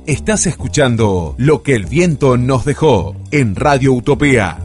Estás escuchando Lo que el viento nos dejó en Radio Utopía.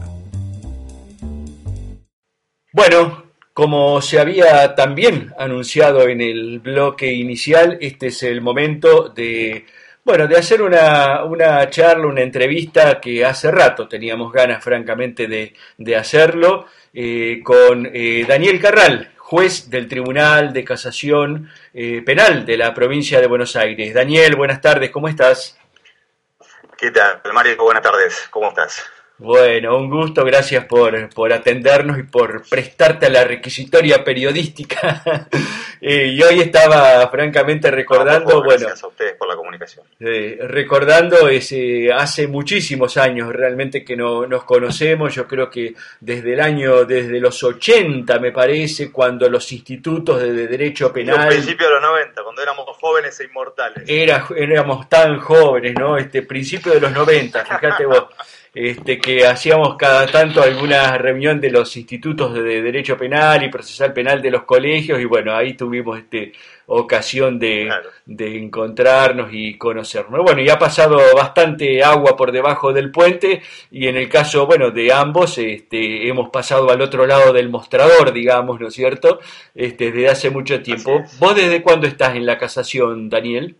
Bueno, como se había también anunciado en el bloque inicial, este es el momento de hacer una charla, una entrevista que hace rato teníamos ganas, francamente, de hacerlo, con Daniel Carral, juez del Tribunal de Casación Penal de la provincia de Buenos Aires. Daniel, buenas tardes, ¿cómo estás? ¿Qué tal, Mario? Buenas tardes, ¿cómo estás? Bueno, un gusto, gracias por atendernos y por prestarte a la requisitoria periodística. Y hoy estaba francamente recordando, gracias a ustedes por la comunicación. Recordando hace muchísimos años realmente que nos conocemos, yo creo que desde los 80 me parece, cuando los institutos de derecho penal... Los principios de los 90, cuando éramos jóvenes e inmortales. Éramos tan jóvenes, ¿no? Principio de los 90, fíjate vos. Que hacíamos cada tanto alguna reunión de los institutos de derecho penal y procesal penal de los colegios, y bueno, ahí tuvimos ocasión de encontrarnos y conocernos. Bueno, y ha pasado bastante agua por debajo del puente, y en el caso, de ambos, hemos pasado al otro lado del mostrador, digamos, ¿no es cierto? Desde hace mucho tiempo. ¿Vos desde cuándo estás en la casación, Daniel?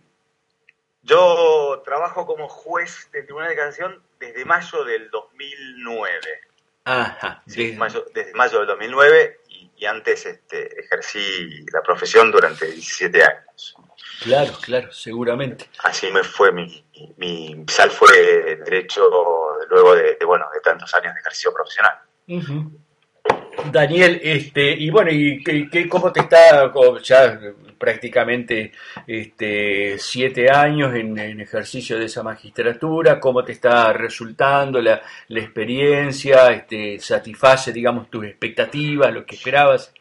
Yo trabajo como juez del Tribunal de Casación desde mayo del 2009. Ajá. Sí, desde mayo del 2009 y antes ejercí la profesión durante 17 años. Claro, seguramente. Así me fue mi sal fue derecho luego de tantos años de ejercicio profesional. Uh-huh. Daniel, ¿cómo te está ya prácticamente 7 años en ejercicio de esa magistratura? ¿Cómo te está resultando la experiencia? ¿Satisface, digamos, tus expectativas, lo que esperabas?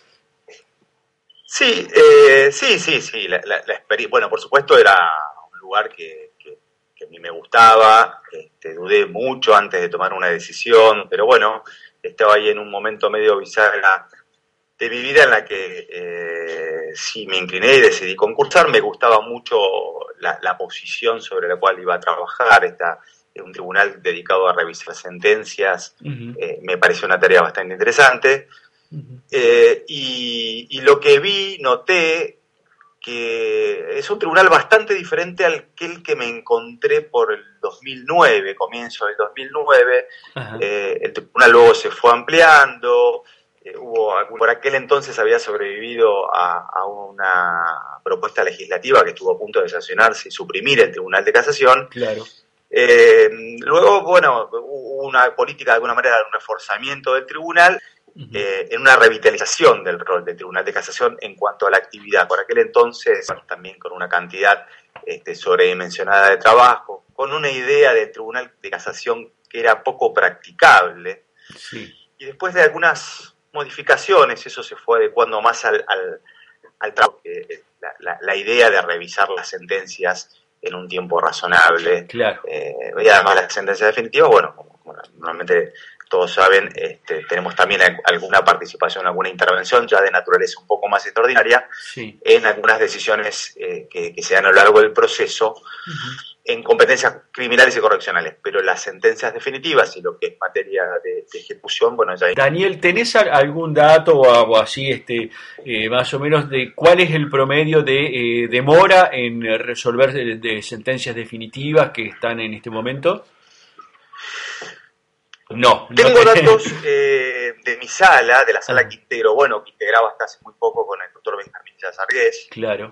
Sí. La experiencia, bueno, por supuesto era un lugar que a mí me gustaba. Dudé mucho antes de tomar una decisión, pero bueno, estaba ahí en un momento medio bisagra de mi vida en la que sí me incliné y decidí concursar. Me gustaba mucho la posición sobre la cual iba a trabajar. Es un tribunal dedicado a revisar sentencias. Uh-huh. Me pareció una tarea bastante interesante. Uh-huh. Y lo que noté que es un tribunal bastante diferente al que me encontré por el 2009, comienzo del 2009. Uh-huh. El tribunal luego se fue ampliando. Por aquel entonces había sobrevivido a una propuesta legislativa que estuvo a punto de sancionarse y suprimir el Tribunal de Casación. Claro. Luego, hubo una política de alguna manera de un reforzamiento del tribunal, uh-huh, en una revitalización del rol del Tribunal de Casación en cuanto a la actividad. Por aquel entonces, también con una cantidad sobredimensionada de trabajo, con una idea del Tribunal de Casación que era poco practicable. Sí. Y después de algunas modificaciones, eso se fue adecuando más al trabajo, la idea de revisar las sentencias en un tiempo razonable. Claro. Y además las sentencias definitivas, como normalmente todos saben, tenemos también alguna participación, alguna intervención ya de naturaleza un poco más extraordinaria, sí, en algunas decisiones que se dan a lo largo del proceso, uh-huh, en competencias criminales y correccionales, pero las sentencias definitivas y lo que es materia de ejecución, ya... Daniel, ¿tenés algún dato o así, más o menos, de cuál es el promedio de demora en resolver de sentencias definitivas que están en este momento? No. Tengo datos de mi sala, de la sala Quintero, que integraba hasta hace muy poco con el doctor Benjamín Yazargués. Claro.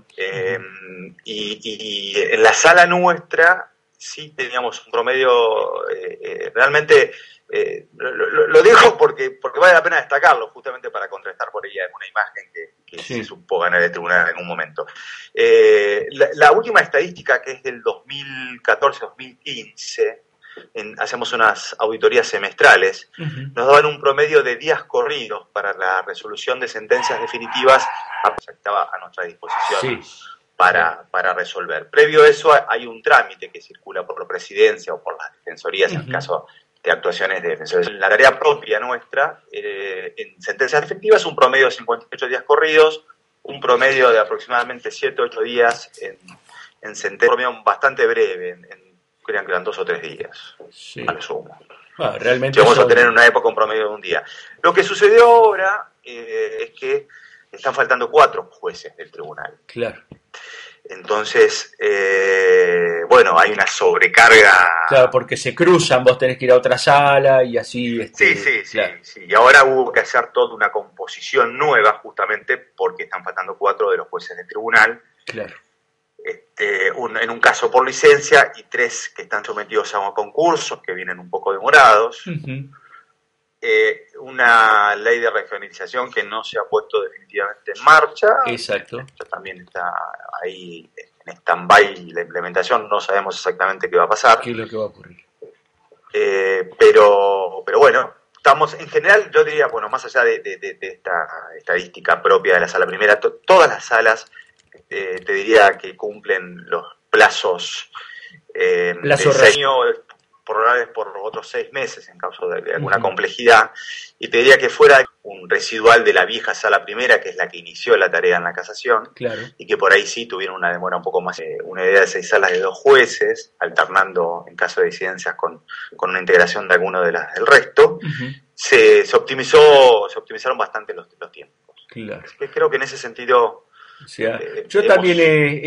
Y en la sala nuestra sí teníamos un promedio realmente, lo digo porque vale la pena destacarlo, justamente para contrastar por ella una imagen que sí se supo ganar el tribunal en algún momento. La última estadística, que es del 2014-2015, hacemos unas auditorías semestrales, uh-huh, nos daban un promedio de días corridos para la resolución de sentencias definitivas que estaba a nuestra disposición, sí, para resolver. Previo a eso hay un trámite que circula por la presidencia o por las defensorías, uh-huh, en el caso de actuaciones de defensores. La tarea propia nuestra, en sentencias definitivas, un promedio de 58 días corridos, un promedio de aproximadamente 7 o 8 días en en sentencia bastante breve, crean que eran 2 o 3 días, Sí. a lo sumo. Realmente Vamos a tener en una época un promedio de un día. Lo que sucedió ahora es que están faltando 4 jueces del tribunal. Claro. Entonces, bueno, hay una sobrecarga. Claro, porque se cruzan, vos tenés que ir a otra sala y así. Sí. Y ahora hubo que hacer toda una composición nueva justamente porque están faltando 4 de los jueces del tribunal. Claro. En un caso por licencia y 3 que están sometidos a concursos que vienen un poco demorados. Uh-huh. Una ley de regionalización que no se ha puesto definitivamente en marcha. Exacto. Esto también está ahí en stand-by la implementación, no sabemos exactamente qué va a pasar. ¿Qué es lo que va a ocurrir? Pero bueno, estamos en general, yo diría, bueno, más allá de esta estadística propia de la sala primera, todas las salas te diría que cumplen los plazos de diseño prorrogables por otros 6 meses en caso de alguna complejidad, y te diría que fuera un residual de la vieja sala primera, que es la que inició la tarea en la casación, claro, y que por ahí sí tuvieron una demora un poco más, una idea de 6 salas de 2 jueces, alternando en caso de disidencias con una integración de alguno de las del resto. uh-huh. Se optimizaron bastante los tiempos. Claro. Creo que en ese sentido... O sea, yo también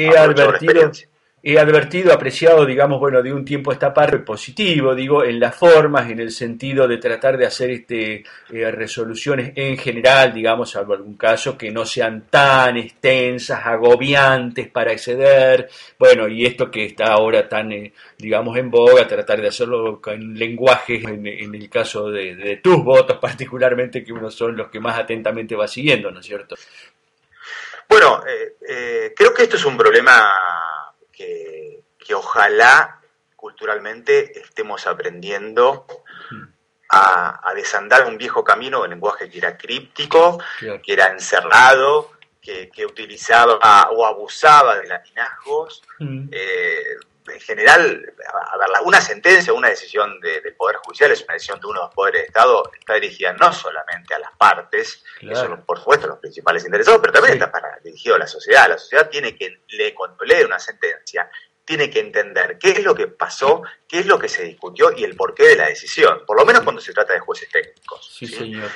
he advertido, apreciado, digamos, bueno, de un tiempo a esta parte positivo, digo, en las formas, en el sentido de tratar de hacer resoluciones en general, digamos, salvo algún caso, que no sean tan extensas, agobiantes para exceder, bueno, y esto que está ahora tan, digamos, en boga, tratar de hacerlo con lenguajes, en el caso de tus votos particularmente, que uno son los que más atentamente va siguiendo, ¿no es cierto? Bueno, creo que esto es un problema que ojalá culturalmente estemos aprendiendo a desandar un viejo camino de lenguaje que era críptico, claro, que era encerrado, que utilizaba o abusaba de latinazgos. En general, a ver, una sentencia, una decisión del Poder Judicial es una decisión de uno de los poderes de Estado, está dirigida no solamente a las partes, claro, que son por supuesto los principales interesados, pero también está dirigido a la sociedad. La sociedad tiene que, cuando lee una sentencia, tiene que entender qué es lo que pasó, qué es lo que se discutió y el porqué de la decisión, por lo menos cuando se trata de jueces técnicos. Sí, señor.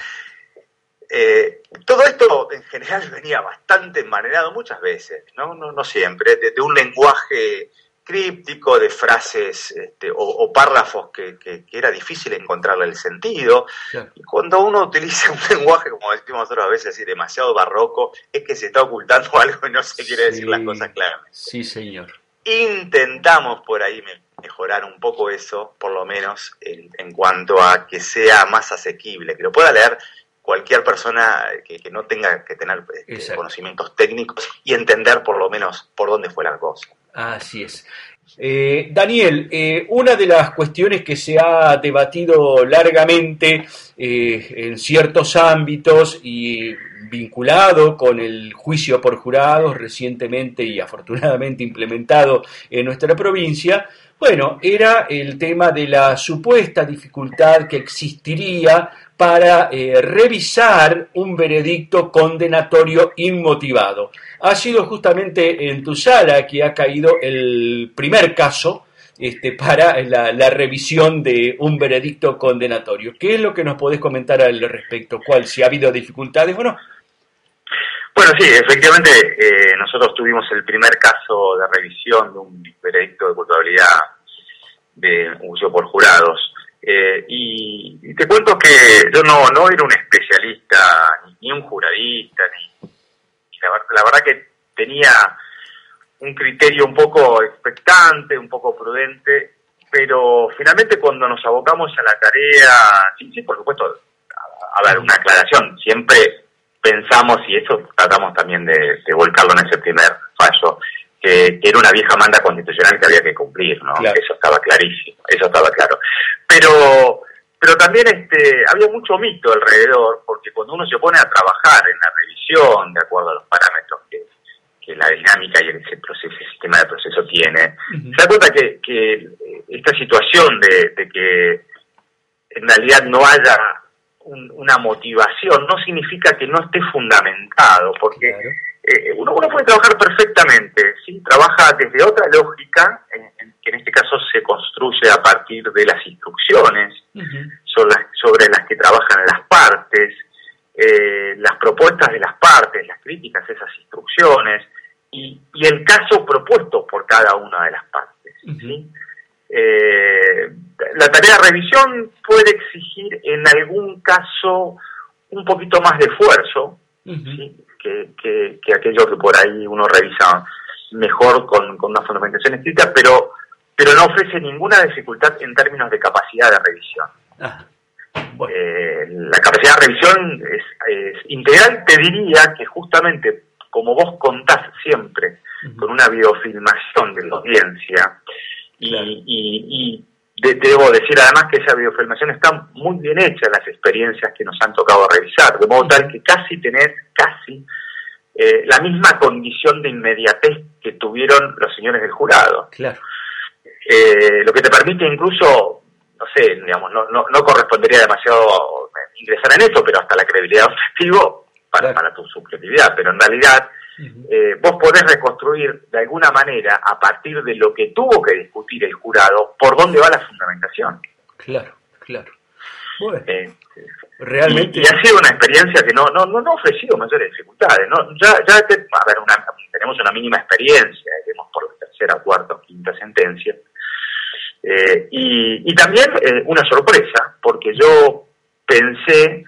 Todo esto en general venía bastante enmanejado muchas veces, no siempre, de un lenguaje críptico, de frases o párrafos que era difícil encontrarle el sentido. Claro. Y cuando uno utiliza un lenguaje, como decimos nosotros a veces, así demasiado barroco, es que se está ocultando algo y no se quiere decir las cosas claramente. Sí, señor. Intentamos por ahí mejorar un poco eso, por lo menos en cuanto a que sea más asequible, que lo pueda leer cualquier persona que no tenga que tener conocimientos técnicos y entender por lo menos por dónde fue la cosa. Así es. Daniel, una de las cuestiones que se ha debatido largamente en ciertos ámbitos y vinculado con el juicio por jurados recientemente y afortunadamente implementado en nuestra provincia, bueno, era el tema de la supuesta dificultad que existiría para revisar un veredicto condenatorio inmotivado. Ha sido justamente en tu sala que ha caído el primer caso para la revisión de un veredicto condenatorio. ¿Qué es lo que nos podés comentar al respecto? ¿Cuál? ¿Si ha habido dificultades o no? Bueno, sí, efectivamente nosotros tuvimos el primer caso de revisión de un veredicto de culpabilidad de un juicio por jurados. Y te cuento que yo no era un especialista, ni un juradista, la verdad que tenía un criterio un poco expectante, un poco prudente, pero finalmente cuando nos abocamos a la tarea, sí, por supuesto, a ver, una aclaración, siempre pensamos, y eso tratamos también de volcarlo en ese primer fallo, que era una vieja manda constitucional que había que cumplir, ¿no? Claro. Eso estaba clarísimo, eso estaba claro. Pero también había mucho mito alrededor, porque cuando uno se pone a trabajar en la revisión, de acuerdo a los parámetros que la dinámica y el sistema de proceso tiene, se da cuenta que esta situación de que en realidad no haya una motivación no significa que no esté fundamentado, porque uno puede trabajar perfectamente, ¿sí? Trabaja desde otra lógica, que en este caso se construye a partir de las instrucciones sobre las que trabajan las partes, las propuestas de las partes, las críticas a esas instrucciones y el caso propuesto por cada una de las partes, ¿sí? La tarea de revisión puede exigir en algún caso un poquito más de esfuerzo, ¿sí? que aquello que por ahí uno revisa mejor con una fundamentación escrita, pero no ofrece ninguna dificultad en términos de capacidad de revisión. Bueno. La capacidad de revisión es integral. Te diría que justamente como vos contás siempre con una videofilmación de la audiencia, claro. y debo decir además que esa videofilmación está muy bien hecha en las experiencias que nos han tocado revisar, de modo tal que casi tenés la misma condición de inmediatez que tuvieron los señores del jurado. Claro. Lo que te permite incluso, no sé, digamos, no correspondería demasiado ingresar en esto, pero hasta la credibilidad de un testigo para tu subjetividad, pero en realidad vos podés reconstruir de alguna manera, a partir de lo que tuvo que discutir el jurado, por dónde va la fundamentación. Claro. Bueno, realmente. Y ha sido una experiencia que no ha ofrecido mayores dificultades, ¿no? Tenemos una mínima experiencia, iremos por la tercera, cuarta o quinta sentencia. Y también una sorpresa, porque yo pensé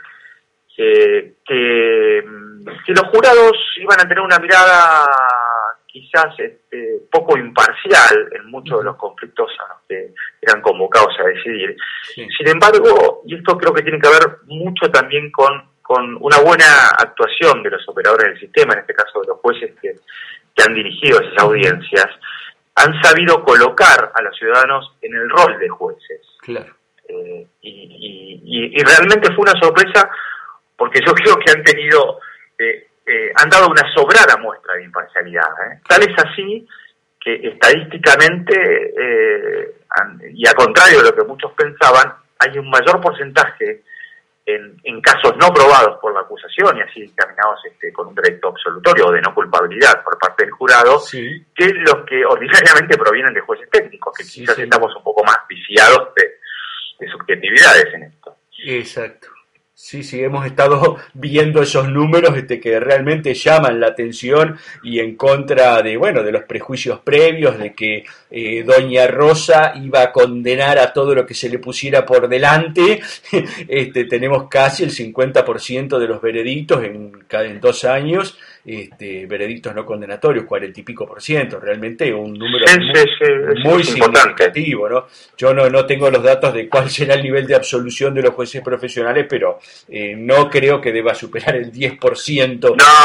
que los jurados iban a tener una mirada quizás poco imparcial en muchos de los conflictos a los que eran convocados a decidir. Sí. Sin embargo, y esto creo que tiene que ver mucho también con una buena actuación de los operadores del sistema, en este caso de los jueces que han dirigido esas audiencias, han sabido colocar a los ciudadanos en el rol de jueces. Claro. Y realmente fue una sorpresa, porque yo creo que han dado una sobrada muestra de imparcialidad. Tal es así que estadísticamente, y a contrario de lo que muchos pensaban, hay un mayor porcentaje en casos no probados por la acusación y así dictaminados con un veredicto absolutorio o de no culpabilidad por parte del jurado, sí, que los que ordinariamente provienen de jueces técnicos, que quizás estamos un poco más viciados de subjetividades en esto. Exacto. Sí, hemos estado viendo esos números que realmente llaman la atención y en contra de los prejuicios previos de que doña Rosa iba a condenar a todo lo que se le pusiera por delante. Tenemos casi el 50% de los veredictos en 2 años, veredictos no condenatorios, 40 y pico %, realmente un número muy significativo, ¿no? Yo no tengo los datos de cuál será el nivel de absolución de los jueces profesionales, pero no creo que deba superar el 10%.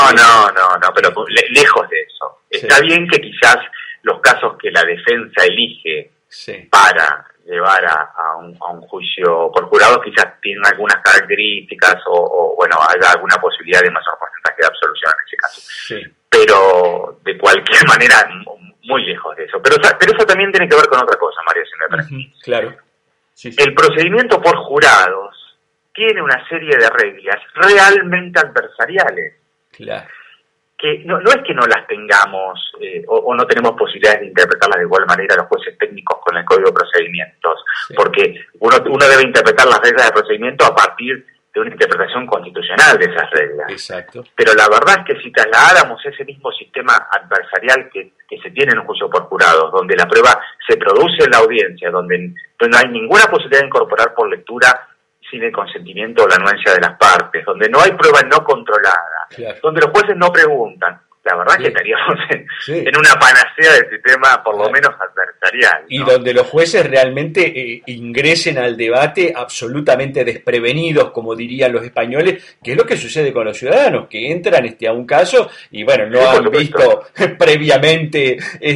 No, pero lejos de eso. Está bien que quizás los casos que la defensa elige para llevar a un juicio por jurado quizás tienen algunas características o haya alguna posibilidad de mayor porcentaje de absolución en ese caso. Sí. Pero de cualquier manera muy lejos de eso. Pero eso también tiene que ver con otra cosa, Mario, si me permitís. Claro. Sí. El procedimiento por jurados tiene una serie de reglas realmente adversariales. Claro. Que no es que no las tengamos o no tenemos posibilidades de interpretarlas de igual manera los jueces técnicos con el Código de Procedimientos, porque uno debe interpretar las reglas de procedimiento a partir de una interpretación constitucional de esas reglas. Exacto. Pero la verdad es que si trasladáramos ese mismo sistema adversarial que se tiene en un juicio por jurados, donde la prueba se produce en la audiencia, donde no hay ninguna posibilidad de incorporar por lectura sin el consentimiento o la anuencia de las partes, donde no hay prueba no controlada, claro, donde los jueces no preguntan, la verdad es que estaríamos en una panacea del sistema por lo menos adversarial, ¿no? Y donde los jueces realmente ingresen al debate absolutamente desprevenidos, como dirían los españoles, que es lo que sucede con los ciudadanos, que entran a un caso y no han visto previamente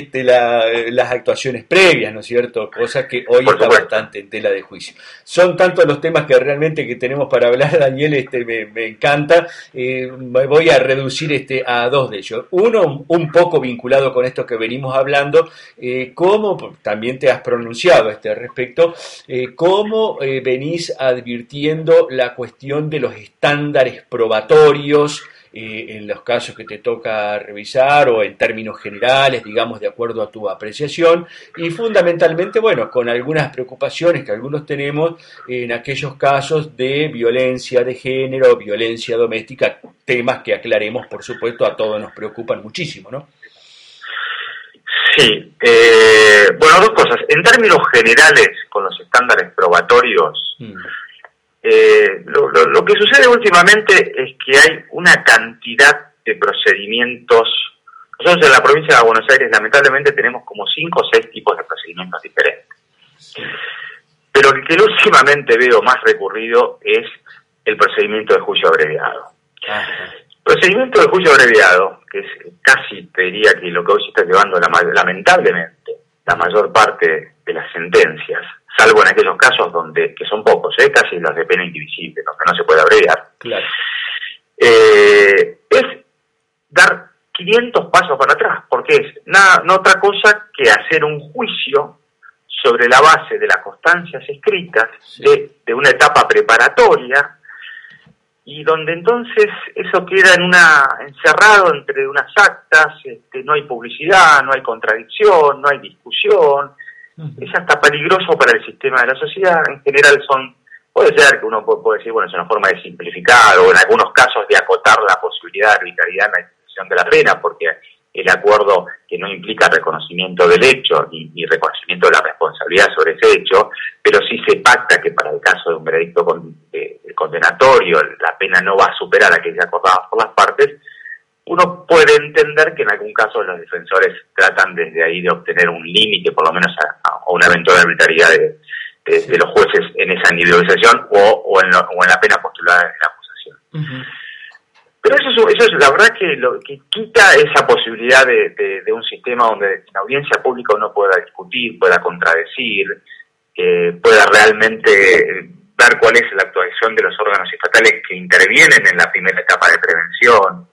las actuaciones previas, ¿no es cierto? Cosa que hoy está bastante en tela de juicio. Son tantos los temas que realmente que tenemos para hablar, Daniel, me encanta. Me voy a reducir a 2 de ellos. Uno, un poco vinculado con esto que venimos hablando, cómo también te has pronunciado respecto, cómo venís advirtiendo la cuestión de los estándares probatorios en los casos que te toca revisar o en términos generales, digamos, de acuerdo a tu apreciación, y fundamentalmente, bueno, con algunas preocupaciones que algunos tenemos en aquellos casos de violencia de género, violencia doméstica, temas que aclaremos, por supuesto, a todos nos preocupan muchísimo, ¿no? Sí, bueno, dos cosas. En términos generales, con los estándares probatorios, lo que sucede últimamente es que hay una cantidad de procedimientos. Nosotros en la provincia de Buenos Aires lamentablemente tenemos como 5 o 6 tipos de procedimientos diferentes. Pero el que últimamente veo más recurrido es el procedimiento de juicio abreviado. Procedimiento de juicio abreviado, que es casi, te diría que lo que hoy se está llevando lamentablemente la mayor parte de las sentencias, salvo en aquellos casos donde, que son pocos, casi los de pena indivisible, donde no se puede abreviar, claro. Es dar 500 pasos para atrás, porque es no otra cosa que hacer un juicio sobre la base de las constancias escritas de una etapa preparatoria, y donde entonces eso queda encerrado entre unas actas, no hay publicidad, no hay contradicción, no hay discusión, es hasta peligroso para el sistema de la sociedad. En general puede ser que uno puede decir, bueno, es una forma de simplificar, o en algunos casos de acotar la posibilidad de arbitrariedad en la ejecución de la pena, porque el acuerdo que no implica reconocimiento del hecho ni reconocimiento de la responsabilidad sobre ese hecho, pero sí se pacta que para el caso de un veredicto condenatorio la pena no va a superar aquella acordada por las partes. Uno puede entender que en algún caso los defensores tratan desde ahí de obtener un límite, por lo menos a una eventual arbitrariedad de los jueces en esa individualización o en la pena postulada en la acusación. Pero eso es la verdad que lo que quita esa posibilidad de un sistema donde en audiencia pública uno pueda discutir, pueda contradecir, pueda realmente ver cuál es la actuación de los órganos estatales que intervienen en la primera etapa de prevención.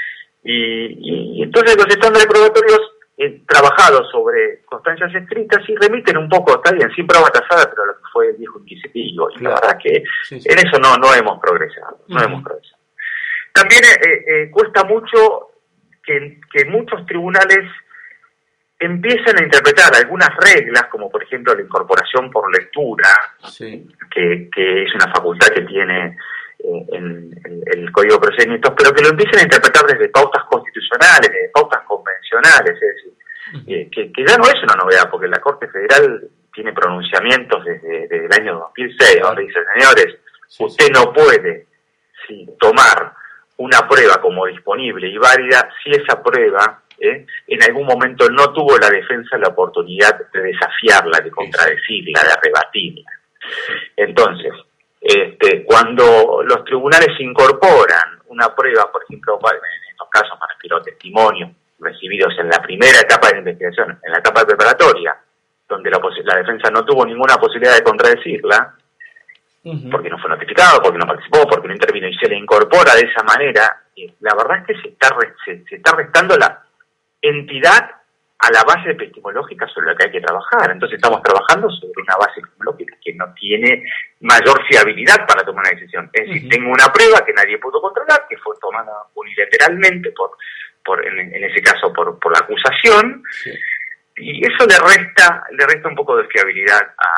Y entonces los estándares probatorios trabajados sobre constancias escritas y remiten un poco, está bien, sin prueba tasada, pero lo que fue el viejo inquisitivo. Y la verdad que en eso no hemos progresado, hemos progresado. También cuesta mucho que muchos tribunales empiezan a interpretar algunas reglas, como por ejemplo la incorporación por lectura, que es una facultad que tiene en el Código de Procedimientos, pero que lo empiecen a interpretar desde pautas constitucionales, desde pautas convencionales, es decir, que ya no es una novedad, porque la Corte Federal tiene pronunciamientos desde el año 2006, donde dice, señores, usted no puede tomar una prueba como disponible y válida si esa prueba en algún momento no tuvo la defensa la oportunidad de desafiarla, de contradecirla, de rebatirla. Entonces, cuando los tribunales incorporan una prueba, por ejemplo, en estos casos me refiero a testimonios recibidos en la primera etapa de la investigación, en la etapa preparatoria, donde la defensa no tuvo ninguna posibilidad de contradecirla, porque no fue notificado, porque no participó, porque no intervino, y se le incorpora de esa manera, la verdad es que se está restando la entidad a la base epistemológica sobre la que hay que trabajar. Entonces estamos trabajando sobre una base epistemológica que no tiene mayor fiabilidad para tomar una decisión. Es decir, tengo una prueba que nadie pudo controlar, que fue tomada unilateralmente en ese caso por la acusación, y eso le resta un poco de fiabilidad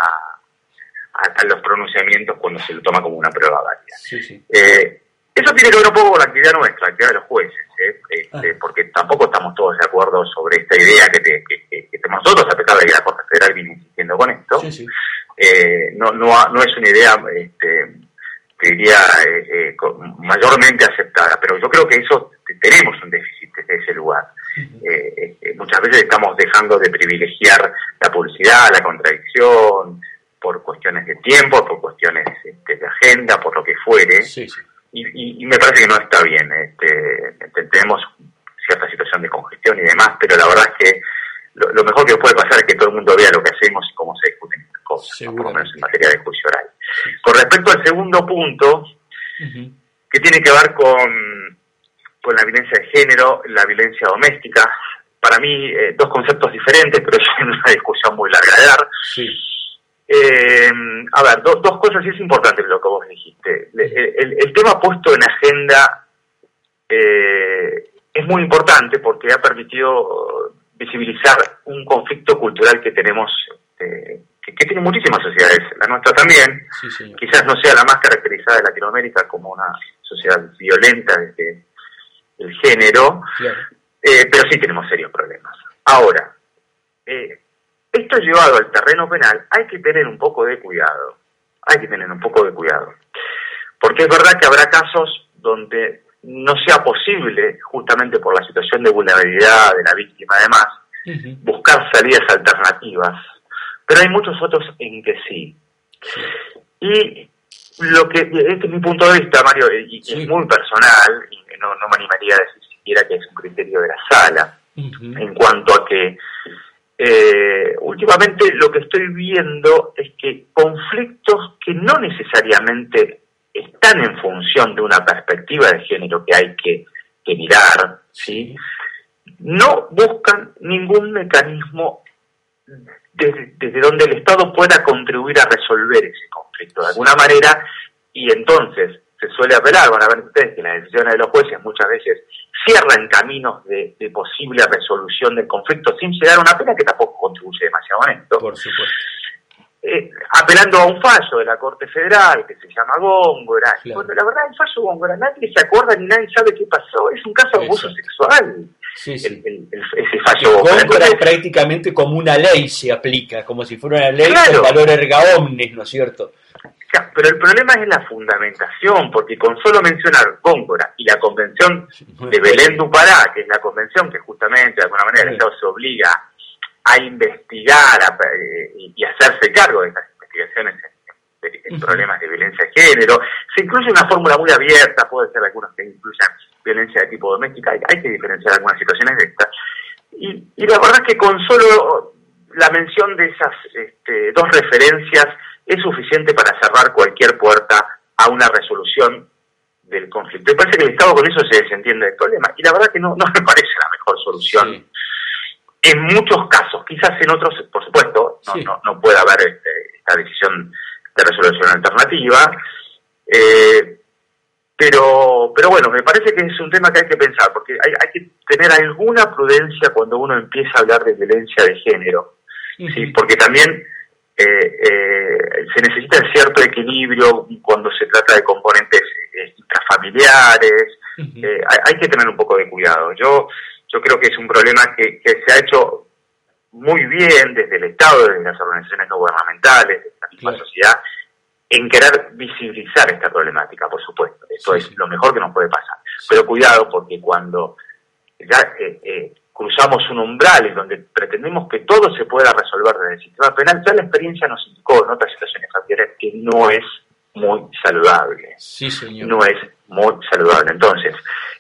a los pronunciamientos cuando se lo toma como una prueba válida. Eso tiene que ver un poco con la actividad nuestra, la actividad de los jueces, porque tampoco estamos todos de acuerdo sobre esta idea que tenemos nosotros, a pesar de que la Corte Federal viene insistiendo con esto. No es una idea, que diría, mayormente aceptada, pero yo creo que eso tenemos un déficit desde ese lugar. Muchas veces estamos dejando de privilegiar la publicidad, la contradicción, por cuestiones de tiempo, por cuestiones de agenda, por lo que fuere. Y me parece que no está bien. Tenemos cierta situación de congestión y demás, pero la verdad es que lo mejor que puede pasar es que todo el mundo vea lo que hacemos y cómo se discuten estas cosas, ¿no? Por lo menos en materia de juicio oral. Con respecto al segundo punto, que tiene que ver con la violencia de género, la violencia doméstica, para mí dos conceptos diferentes, pero es una discusión muy larga de dar. A ver, dos cosas, y es importante lo que vos dijiste. El tema puesto en agenda es muy importante porque ha permitido visibilizar un conflicto cultural que tenemos, que tiene muchísimas sociedades, la nuestra también. Sí. Quizás no sea la más caracterizada de Latinoamérica como una sociedad violenta desde el género, claro. Pero sí tenemos serios problemas. Ahora, esto llevado al terreno penal, hay que tener un poco de cuidado, porque es verdad que habrá casos donde no sea posible, justamente por la situación de vulnerabilidad de la víctima además, buscar salidas alternativas, pero hay muchos otros en que sí. Y este es mi punto de vista, Mario, y es muy personal, y no me animaría a decir siquiera que es un criterio de la sala, en cuanto a que últimamente lo que estoy viendo es que conflictos que no necesariamente están en función de una perspectiva de género que hay que mirar, ¿sí? No buscan ningún mecanismo desde donde el Estado pueda contribuir a resolver ese conflicto de alguna manera, y entonces se suele apelar, van a ver ustedes que las decisiones de los jueces muchas veces cierran caminos de posible resolución del conflicto sin llegar a una pena que tampoco contribuye demasiado en esto. Por supuesto. Apelando a un fallo de la Corte Federal que se llama Góngora. Claro. Bueno, la verdad, el fallo Góngora, nadie se acuerda ni nadie sabe qué pasó. Es un caso de abuso sexual. Sí. Ese fallo Góngora prácticamente como una ley se aplica, como si fuera una ley claro, con valor erga omnes, ¿no es cierto? Pero el problema es la fundamentación, porque con solo mencionar Góngora y la Convención de Belén du Pará, que es la convención que justamente de alguna manera el Estado se obliga a investigar y hacerse cargo de estas investigaciones en problemas de violencia de género, se incluye una fórmula muy abierta, puede ser algunos que incluyan violencia de tipo doméstica, hay que diferenciar algunas situaciones de estas, y la verdad es que con solo la mención de esas dos referencias es suficiente para cerrar cualquier puerta a una resolución del conflicto. Me parece que el Estado con eso se desentiende del problema, y la verdad que no me parece la mejor solución. Sí. En muchos casos, quizás en otros, por supuesto, no puede haber esta decisión de resolución alternativa, pero bueno, me parece que es un tema que hay que pensar, porque hay que tener alguna prudencia cuando uno empieza a hablar de violencia de género, ¿sí? Porque también se necesita cierto equilibrio cuando se trata de componentes intrafamiliares, hay que tener un poco de cuidado. Yo creo que es un problema que se ha hecho muy bien desde el Estado, desde las organizaciones no gubernamentales, desde la misma sociedad, en querer visibilizar esta problemática, por supuesto. Esto es lo mejor que nos puede pasar. Pero cuidado, porque cuando ya cruzamos un umbral en donde pretendemos que todo se pueda resolver desde el sistema penal, ya la experiencia nos indicó en otras situaciones familiares que no es muy saludable. Sí, señor. No es muy saludable. Entonces,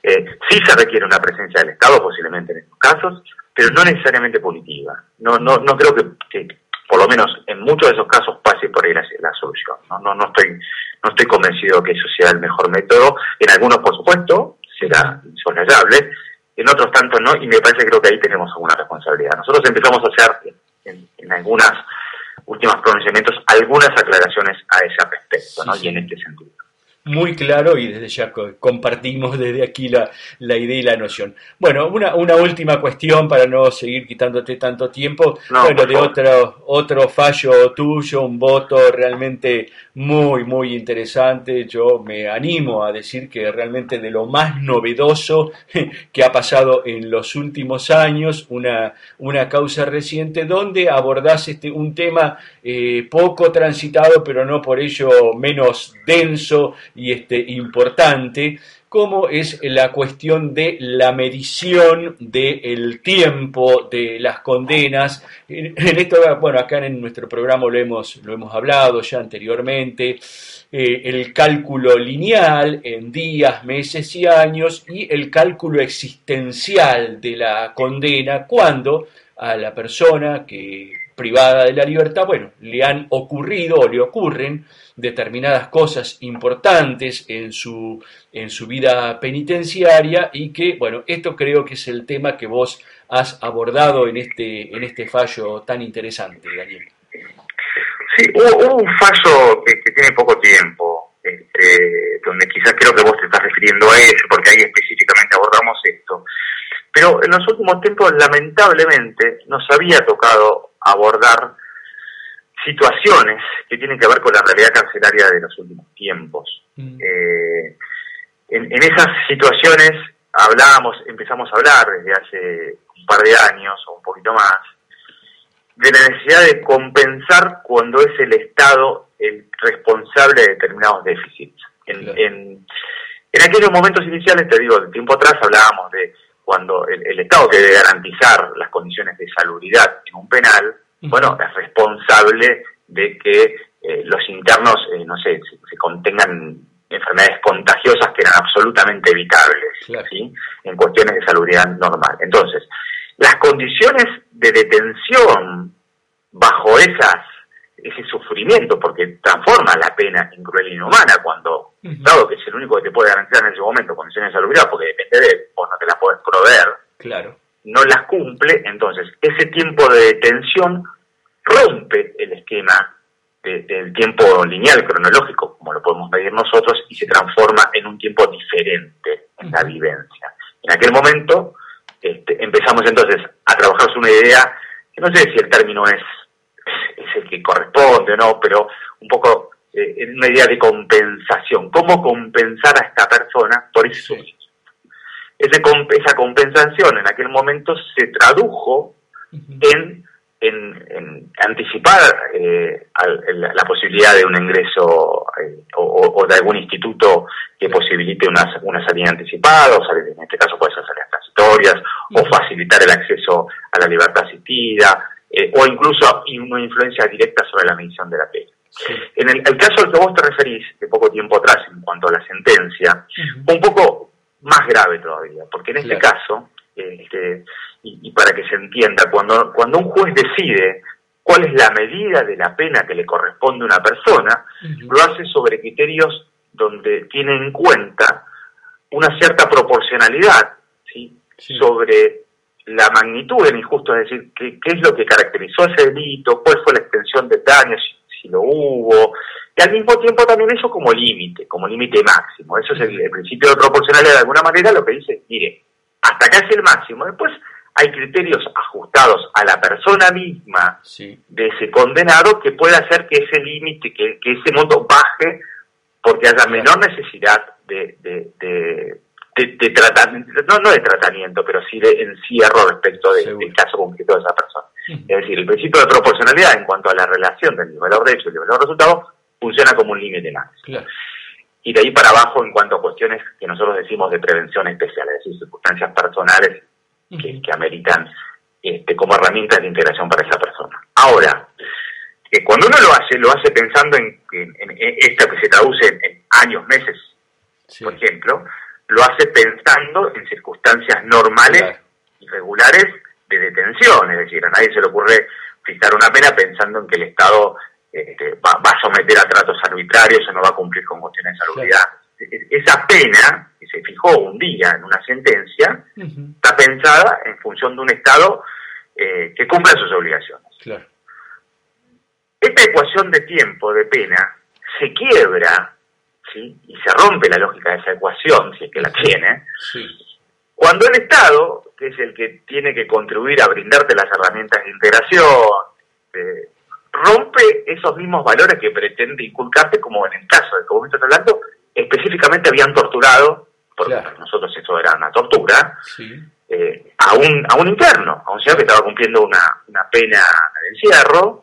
sí se requiere una presencia del Estado, posiblemente en estos casos, pero no necesariamente punitiva. No creo que por lo menos en muchos de esos casos pase por ahí la solución. No estoy convencido que eso sea el mejor método. En algunos, por supuesto, será insoslayable, en otros tanto no, y me parece, creo que ahí tenemos alguna responsabilidad. Nosotros empezamos a hacer en algunas últimos pronunciamientos algunas aclaraciones a ese respecto, ¿no? Y en este sentido. Muy claro, y desde ya compartimos desde aquí la idea y la noción. Bueno, una última cuestión para no seguir quitándote tanto tiempo. Bueno, de otro fallo tuyo, un voto realmente muy, muy interesante. Yo me animo a decir que realmente de lo más novedoso que ha pasado en los últimos años, una causa reciente donde abordás un tema poco transitado, pero no por ello menos denso y importante, como es la cuestión de la medición del tiempo de las condenas. En esto, bueno, acá en nuestro programa lo hemos hablado ya anteriormente, el cálculo lineal en días, meses y años, y el cálculo existencial de la condena cuando a la persona que privada de la libertad, bueno, le han ocurrido o le ocurren determinadas cosas importantes en su vida penitenciaria, y que, bueno, esto creo que es el tema que vos has abordado en este fallo tan interesante, Daniel. Sí, hubo un fallo que tiene poco tiempo, donde quizás creo que vos te estás refiriendo a eso, porque ahí específicamente abordamos esto. Pero en los últimos tiempos, lamentablemente, nos había tocado abordar situaciones que tienen que ver con la realidad carcelaria de los últimos tiempos. En esas situaciones empezamos a hablar desde hace un par de años o un poquito más, de la necesidad de compensar cuando es el Estado el responsable de determinados déficits. En aquellos momentos iniciales, te digo, de tiempo atrás hablábamos de cuando el Estado que debe garantizar las condiciones de salubridad en un penal, bueno, es responsable de que los internos, se contengan enfermedades contagiosas que eran absolutamente evitables, ¿sí? En cuestiones de salubridad normal. Entonces, las condiciones de detención bajo ese sufrimiento, porque transforma la pena en cruel e inhumana cuando, dado que es el único que te puede garantizar en ese momento condiciones de salubridad, porque depende de él, vos no te las podés proveer, no las cumple, entonces ese tiempo de detención rompe el esquema del tiempo lineal, cronológico, como lo podemos medir nosotros, y se transforma en un tiempo diferente en la vivencia. En aquel momento empezamos entonces a trabajar sobre una idea, que no sé si el término es el que corresponde o no, pero un poco una idea de compensación. ¿Cómo compensar a esta persona por ese sufrimiento? Esa compensación en aquel momento se tradujo en anticipar la posibilidad de un ingreso o de algún instituto que posibilite una salida anticipada, en este caso puede ser salidas transitorias, o facilitar el acceso a la libertad asistida, o incluso una influencia directa sobre la medición de la pena. En el caso al que vos te referís, de poco tiempo atrás, en cuanto a la sentencia, un poco más grave todavía, porque en este caso, y para que se entienda, cuando un juez decide cuál es la medida de la pena que le corresponde a una persona, lo hace sobre criterios donde tiene en cuenta una cierta proporcionalidad, ¿sí? Sobre la magnitud del injusto, es decir, qué es lo que caracterizó ese delito, cuál fue la extensión de daños, si lo hubo, y al mismo tiempo también eso como límite máximo. Eso es el principio de proporcionalidad, de alguna manera lo que dice, mire, hasta acá es el máximo, después hay criterios ajustados a la persona misma de ese condenado que puede hacer que ese límite, que ese monto baje porque haya menor necesidad de tratamiento, no de tratamiento, pero sí de encierro respecto del caso concreto de esa persona. Es decir, el principio de proporcionalidad en cuanto a la relación del valor de hecho y del valor de resultado funciona como un límite máximo. Y de ahí para abajo en cuanto a cuestiones que nosotros decimos de prevención especial, es decir, circunstancias personales que ameritan como herramientas de integración para esa persona. Ahora, cuando uno lo hace pensando en esto que se traduce en años, meses, por ejemplo, lo hace pensando en circunstancias normales y regulares de detención, es decir, a nadie se le ocurre fijar una pena pensando en que el Estado va a someter a tratos arbitrarios o no va a cumplir con cuestiones de salubridad. Esa pena, que se fijó un día en una sentencia, está pensada en función de un Estado que cumpla sus obligaciones. Esta ecuación de tiempo, de pena, se quiebra, ¿sí? Y se rompe la lógica de esa ecuación, si es que la tiene, cuando el Estado, que es el que tiene que contribuir a brindarte las herramientas de integración, rompe esos mismos valores que pretende inculcarte, como en el caso de que vos me estás hablando, específicamente habían torturado, porque para nosotros eso era una tortura, a un interno, a un señor que estaba cumpliendo una pena de encierro,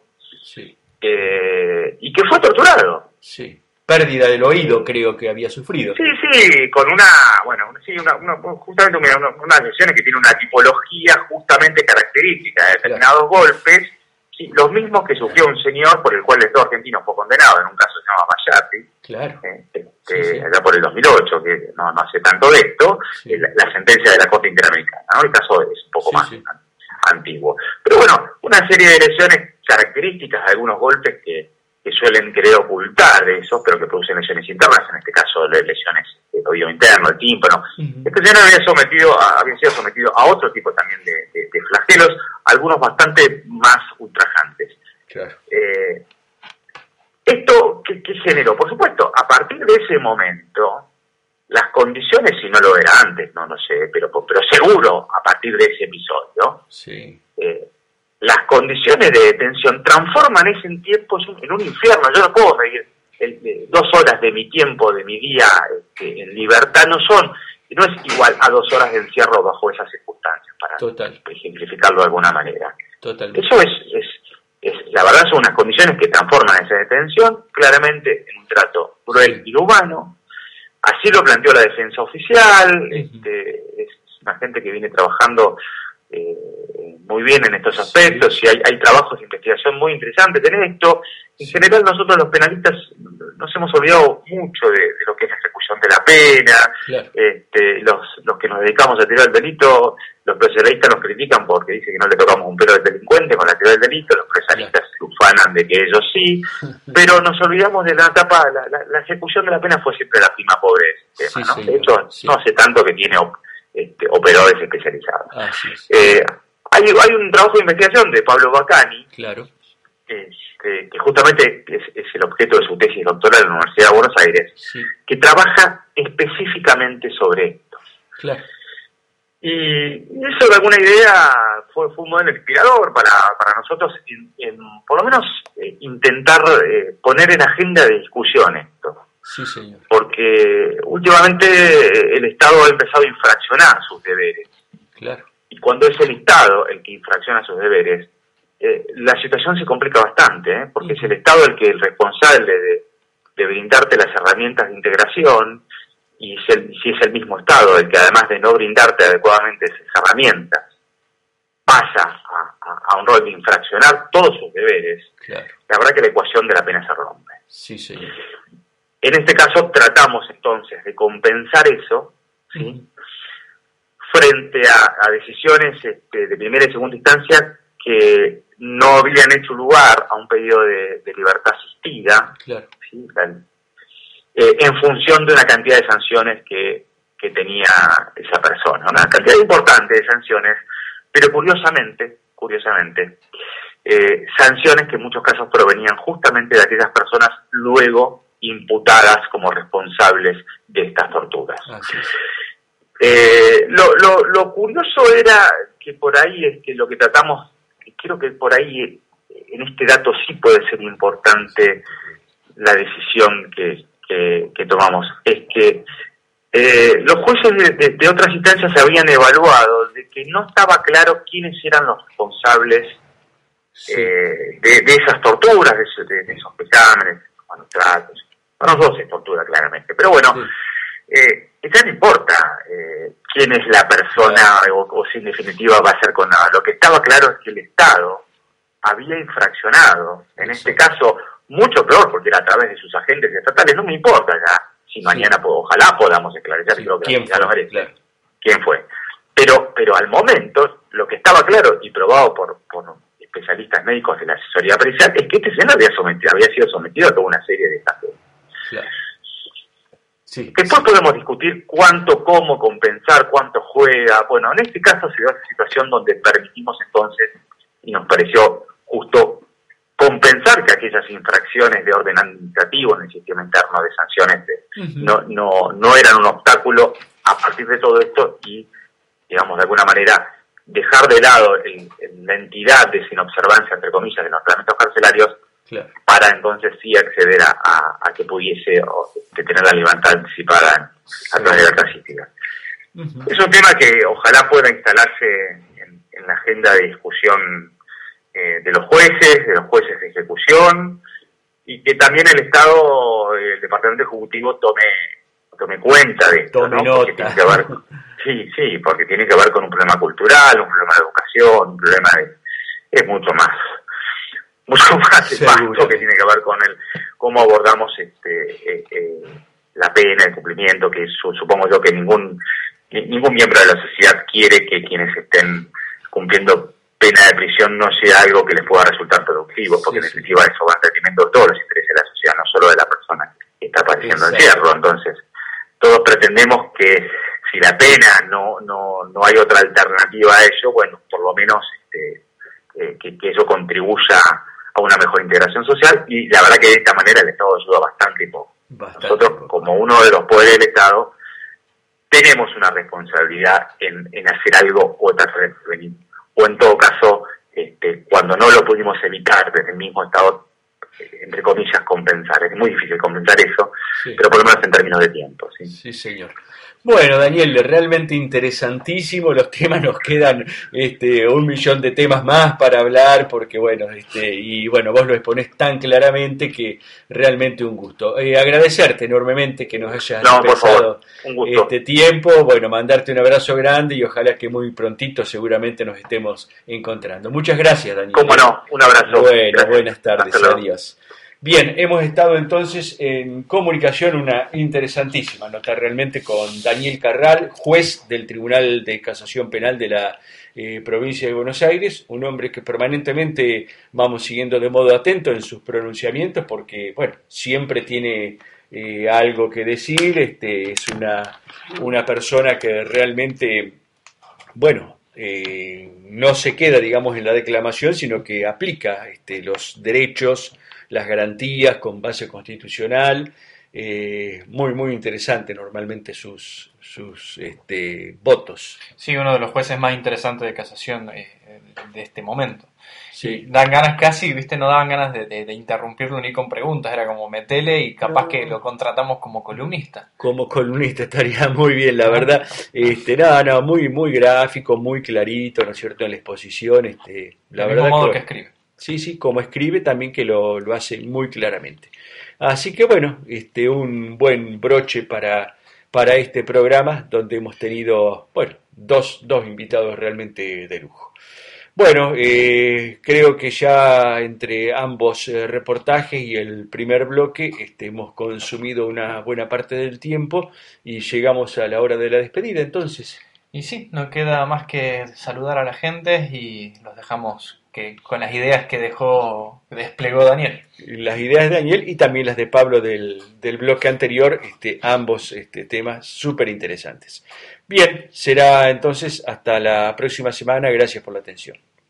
y que fue torturado. Pérdida del oído creo que había sufrido. Con justamente unas lesiones que tienen una tipología justamente característica de determinados golpes, los mismos que sufrió un señor por el cual el Estado argentino fue condenado, en un caso se llama Mayati, allá por el 2008, que no hace tanto de esto, la sentencia de la Corte Interamericana, ¿no? El caso es un poco más antiguo. Pero bueno, una serie de lesiones características, algunos golpes que suelen querer ocultar esos, pero que producen lesiones internas, en este caso lesiones del oído interno, el tímpano. Este señor había sido sometido a otro tipo también de flagelos, algunos bastante más ultrajantes. ¿Esto qué generó? Por supuesto, a partir de ese momento, las condiciones, si no lo era antes, no sé, pero seguro a partir de ese episodio, sí. Las condiciones de detención transforman ese tiempo en un infierno. Yo no puedo reír 2 horas de mi tiempo, de mi día en libertad, no es igual a 2 horas de encierro bajo esas circunstancias, para ejemplificarlo de alguna manera. Totalmente. Eso es la verdad, son unas condiciones que transforman esa detención claramente en un trato cruel, inhumano. Así lo planteó la defensa oficial. Es una gente que viene trabajando muy bien en estos aspectos, y hay trabajos de investigación muy interesantes en esto. En general, nosotros los penalistas nos hemos olvidado mucho de lo que es la ejecución de la pena. Claro. Los que nos dedicamos a tirar el delito, los procesalistas nos critican porque dicen que no le tocamos un pelo del delincuente con la teoría del delito, los procesalistas se ufanan de que ellos sí, pero nos olvidamos de la etapa. La ejecución de la pena fue siempre la prima pobreza, ¿no? De hecho, no hace tanto que tiene operadores especializados. Hay un trabajo de investigación de Pablo Bacani, claro, que justamente es el objeto de su tesis doctoral en la Universidad de Buenos Aires, que trabaja específicamente sobre esto. Claro. Y eso, de alguna idea, fue un modelo inspirador para nosotros, por lo menos intentar poner en agenda de discusión esto. Sí, señor. Porque últimamente el Estado ha empezado a infraccionar sus deberes. Claro. Y cuando es el Estado el que infracciona sus deberes, la situación se complica bastante, porque es el Estado el responsable de brindarte las herramientas de integración, y si es el mismo Estado el que, además de no brindarte adecuadamente esas herramientas, pasa a un rol de infraccionar todos sus deberes, claro, la verdad que la ecuación de la pena se rompe. Sí, señor. En este caso tratamos entonces de compensar eso, ¿sí? Frente a decisiones de primera y segunda instancia que no habían hecho lugar a un pedido de libertad asistida, claro, ¿sí? En función de una cantidad de sanciones que tenía esa persona, una cantidad importante de sanciones, pero curiosamente, sanciones que en muchos casos provenían justamente de aquellas personas luego imputadas como responsables de estas torturas. Así es. Lo curioso era que por ahí lo que tratamos, creo que por ahí en este dato sí puede ser importante la decisión que tomamos, es que los jueces de otras instancias habían evaluado de que no estaba claro quiénes eran los responsables de esas torturas, de esos exámenes, tratos. No dos es tortura, claramente, pero bueno, ya no importa quién es la persona o si en definitiva va a ser condenado. Lo que estaba claro es que el Estado había infraccionado, en este caso mucho peor, porque era a través de sus agentes estatales. No me importa ya si mañana ojalá podamos esclarecer, creo que ¿quién ya lo merece, claro, quién fue. Pero al momento, lo que estaba claro y probado por especialistas médicos de la asesoría pericial es que este señor había sido sometido a toda una serie de casos. Claro. Sí, después podemos discutir cuánto, cómo compensar, cuánto juega. Bueno, en este caso se dio esa situación donde permitimos entonces, y nos pareció justo, compensar que aquellas infracciones de orden administrativo en el sistema interno de sanciones no eran un obstáculo a partir de todo esto, y, digamos, de alguna manera dejar de lado la entidad de sin observancia, entre comillas, de los reglamentos carcelarios, claro, para entonces sí acceder a que pudiese tener la libertad anticipada a través de la casística. Es un tema que ojalá pueda instalarse en la agenda de discusión de los jueces de ejecución, y que también el Estado, el Departamento Ejecutivo tome cuenta de esto, tome ¿no? Porque tiene que ver, porque tiene que ver con un problema cultural, un problema de educación, un problema es mucho más vasto, que tiene que ver con cómo abordamos la pena, el cumplimiento, que supongo yo que ningún miembro de la sociedad quiere que quienes estén cumpliendo pena de prisión no sea algo que les pueda resultar productivo, porque en definitiva eso va en detrimento de todos los intereses de la sociedad, no solo de la persona que está padeciendo encierro. Entonces, todos pretendemos que si la pena no hay otra alternativa a ello, bueno, por lo menos que eso contribuya a una mejor integración social, y la verdad que de esta manera el Estado ayuda bastante poco. Nosotros, como uno de los poderes del Estado, tenemos una responsabilidad en hacer algo o tratar de prevenir. O en todo caso, cuando no lo pudimos evitar desde el mismo estado, entre comillas, compensar. Es muy difícil compensar eso, sí, pero por lo menos en términos de tiempo. Sí, sí, señor. Bueno, Daniel, realmente interesantísimo, los temas nos quedan 1.000.000 de temas más para hablar, porque bueno, y bueno, vos lo exponés tan claramente que realmente un gusto. Agradecerte enormemente que nos hayas dispensado este tiempo, bueno, mandarte un abrazo grande y ojalá que muy prontito seguramente nos estemos encontrando. Muchas gracias, Daniel. Cómo no, un abrazo. Bueno, gracias. Buenas tardes, adiós. Bien, hemos estado entonces en comunicación, una interesantísima nota realmente con Daniel Carral, juez del Tribunal de Casación Penal de la provincia de Buenos Aires, un hombre que permanentemente vamos siguiendo de modo atento en sus pronunciamientos porque, bueno, siempre tiene algo que decir, es una persona que realmente, bueno, no se queda, digamos, en la declamación, sino que aplica los derechos, las garantías con base constitucional, muy interesante normalmente sus votos. Sí, uno de los jueces más interesantes de casación de este momento. Sí. Dan ganas casi, viste, no daban ganas de interrumpirlo ni con preguntas, era como metele y capaz que lo contratamos como columnista. Como columnista estaría muy bien, la verdad. Muy gráfico, muy clarito, ¿no es cierto?, en la exposición. La verdad modo que escribe. Sí, como escribe también que lo hace muy claramente. Así que bueno, un buen broche para este programa donde hemos tenido, bueno, dos invitados realmente de lujo. Bueno, creo que ya entre ambos reportajes y el primer bloque hemos consumido una buena parte del tiempo y llegamos a la hora de la despedida, entonces. Y sí, no queda más que saludar a la gente y los dejamos con las ideas que desplegó Daniel. Las ideas de Daniel y también las de Pablo del bloque anterior, ambos temas súper interesantes. Bien, será entonces hasta la próxima semana. Gracias por la atención.